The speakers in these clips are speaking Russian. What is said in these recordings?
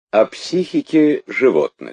О психике животных.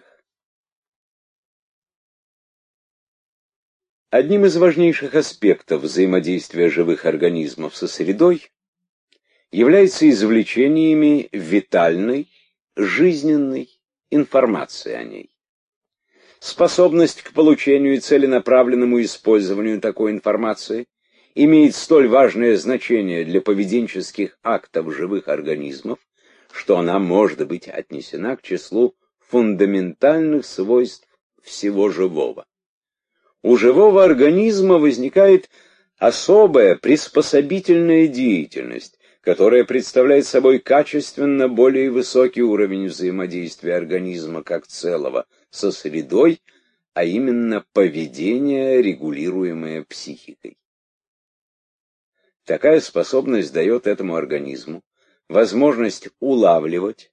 Одним из важнейших аспектов взаимодействия живых организмов со средой является извлечение ими витальной, жизненной информации о ней. Способность к получению и целенаправленному использованию такой информации имеет столь важное значение для поведенческих актов живых организмов, что она может быть отнесена к числу фундаментальных свойств всего живого. У живого организма возникает особая приспособительная деятельность, которая представляет собой качественно более высокий уровень взаимодействия организма как целого со средой, а именно поведение, регулируемое психикой. Такая способность дает этому организму возможность улавливать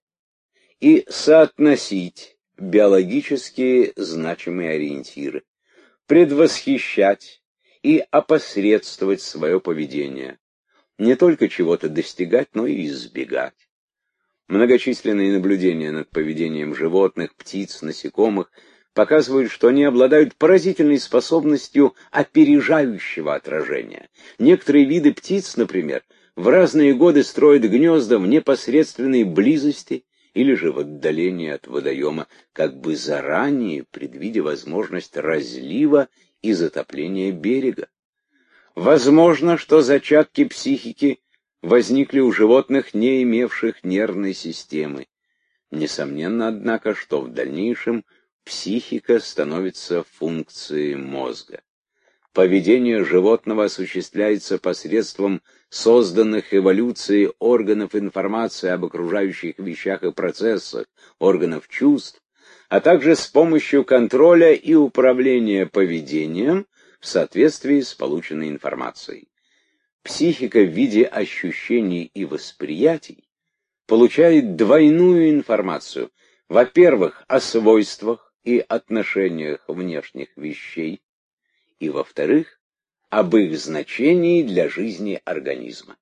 и соотносить биологически значимые ориентиры, предвосхищать и опосредствовать свое поведение, не только чего-то достигать, но и избегать. Многочисленные наблюдения над поведением животных, птиц, насекомых показывают, что они обладают поразительной способностью опережающего отражения. Некоторые виды птиц, например, в разные годы строят гнезда в непосредственной близости или же в отдалении от водоема, как бы заранее предвидя возможность разлива и затопления берега. Возможно, что зачатки психики возникли у животных, не имевших нервной системы. Несомненно, однако, что в дальнейшем психика становится функцией мозга. Поведение животного осуществляется посредством созданных эволюцией органов информации об окружающих вещах и процессах, органов чувств, а также с помощью контроля и управления поведением в соответствии с полученной информацией. Психика в виде ощущений и восприятий получает двойную информацию. Во-первых, о свойствах и отношениях внешних вещей, и, во-вторых, об их значении для жизни организма.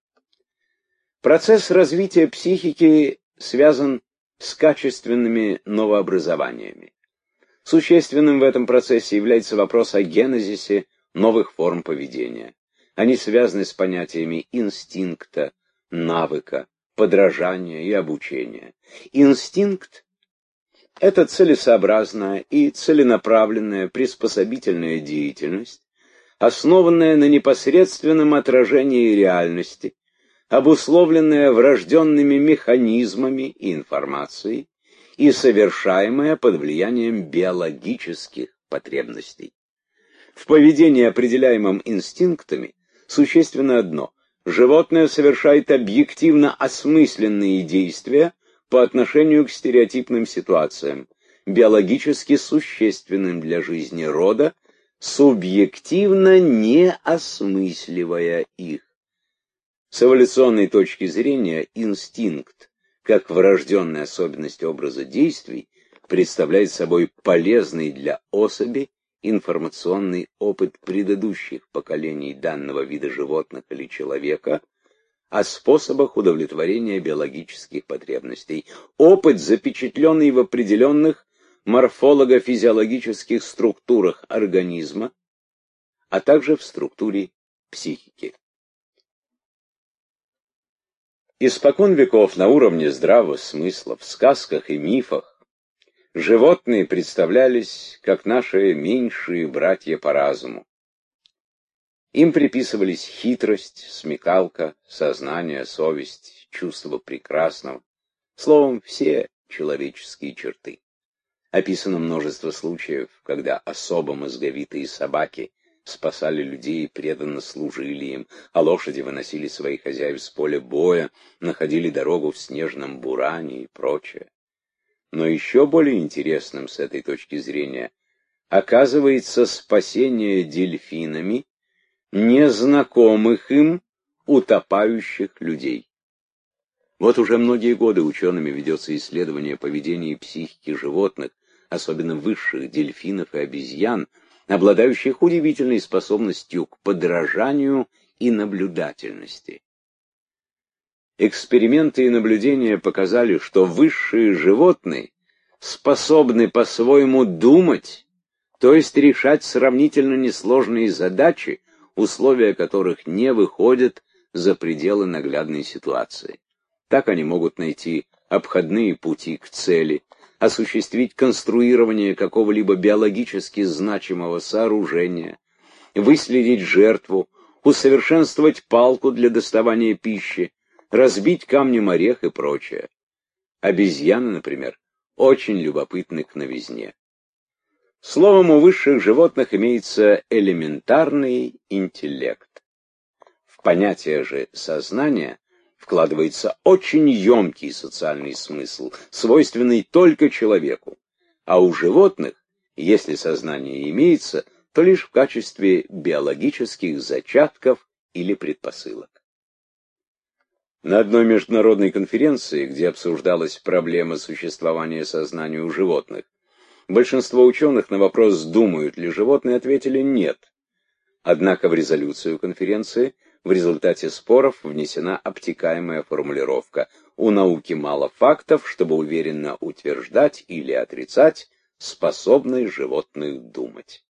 Процесс развития психики связан с качественными новообразованиями. Существенным в этом процессе является вопрос о генезисе новых форм поведения. Они связаны с понятиями инстинкта, навыка, подражания и обучения. Инстинкт — это целесообразная и целенаправленная приспособительная деятельность, основанная на непосредственном отражении реальности, обусловленная врожденными механизмами и информацией и совершаемая под влиянием биологических потребностей. В поведении, определяемом инстинктами, существенно одно – животное совершает объективно осмысленные действия по отношению к стереотипным ситуациям, биологически существенным для жизни рода, субъективно не осмысливая их. С эволюционной точки зрения инстинкт, как врожденная особенность образа действий, представляет собой полезный для особи информационный опыт предыдущих поколений данного вида животных или человека о способах удовлетворения биологических потребностей. Опыт, запечатленный в определенных морфолого-физиологических структурах организма, а также в структуре психики. Испокон веков на уровне здравого смысла, в сказках и мифах, животные представлялись как наши меньшие братья по разуму. Им приписывались хитрость, смекалка, сознание, совесть, чувство прекрасного, словом, все человеческие черты. Описано множество случаев, когда особо мозговитые собаки спасали людей и преданно служили им, а лошади выносили своих хозяев с поля боя, находили дорогу в снежном буране и прочее. Но еще более интересным с этой точки зрения оказывается спасение дельфинами незнакомых им утопающих людей. Вот уже многие годы учеными ведется исследование поведения и психики животных, особенно высших дельфинов и обезьян, обладающих удивительной способностью к подражанию и наблюдательности. Эксперименты и наблюдения показали, что высшие животные способны по-своему думать, то есть решать сравнительно несложные задачи, условия которых не выходят за пределы наглядной ситуации. Так они могут найти обходные пути к цели, осуществить конструирование какого-либо биологически значимого сооружения, выследить жертву, усовершенствовать палку для доставания пищи, разбить камнем орех и прочее. Обезьяны, например, очень любопытны к новизне. Словом, у высших животных имеется элементарный интеллект. В понятие же сознания вкладывается очень емкий социальный смысл, свойственный только человеку, а у животных, если сознание имеется, то лишь в качестве биологических зачатков или предпосылок. На одной международной конференции, где обсуждалась проблема существования сознания у животных, большинство ученых на вопрос, думают ли животные, ответили «нет». Однако в резолюцию конференции в результате споров внесена обтекаемая формулировка: «У науки мало фактов, чтобы уверенно утверждать или отрицать способность животных думать».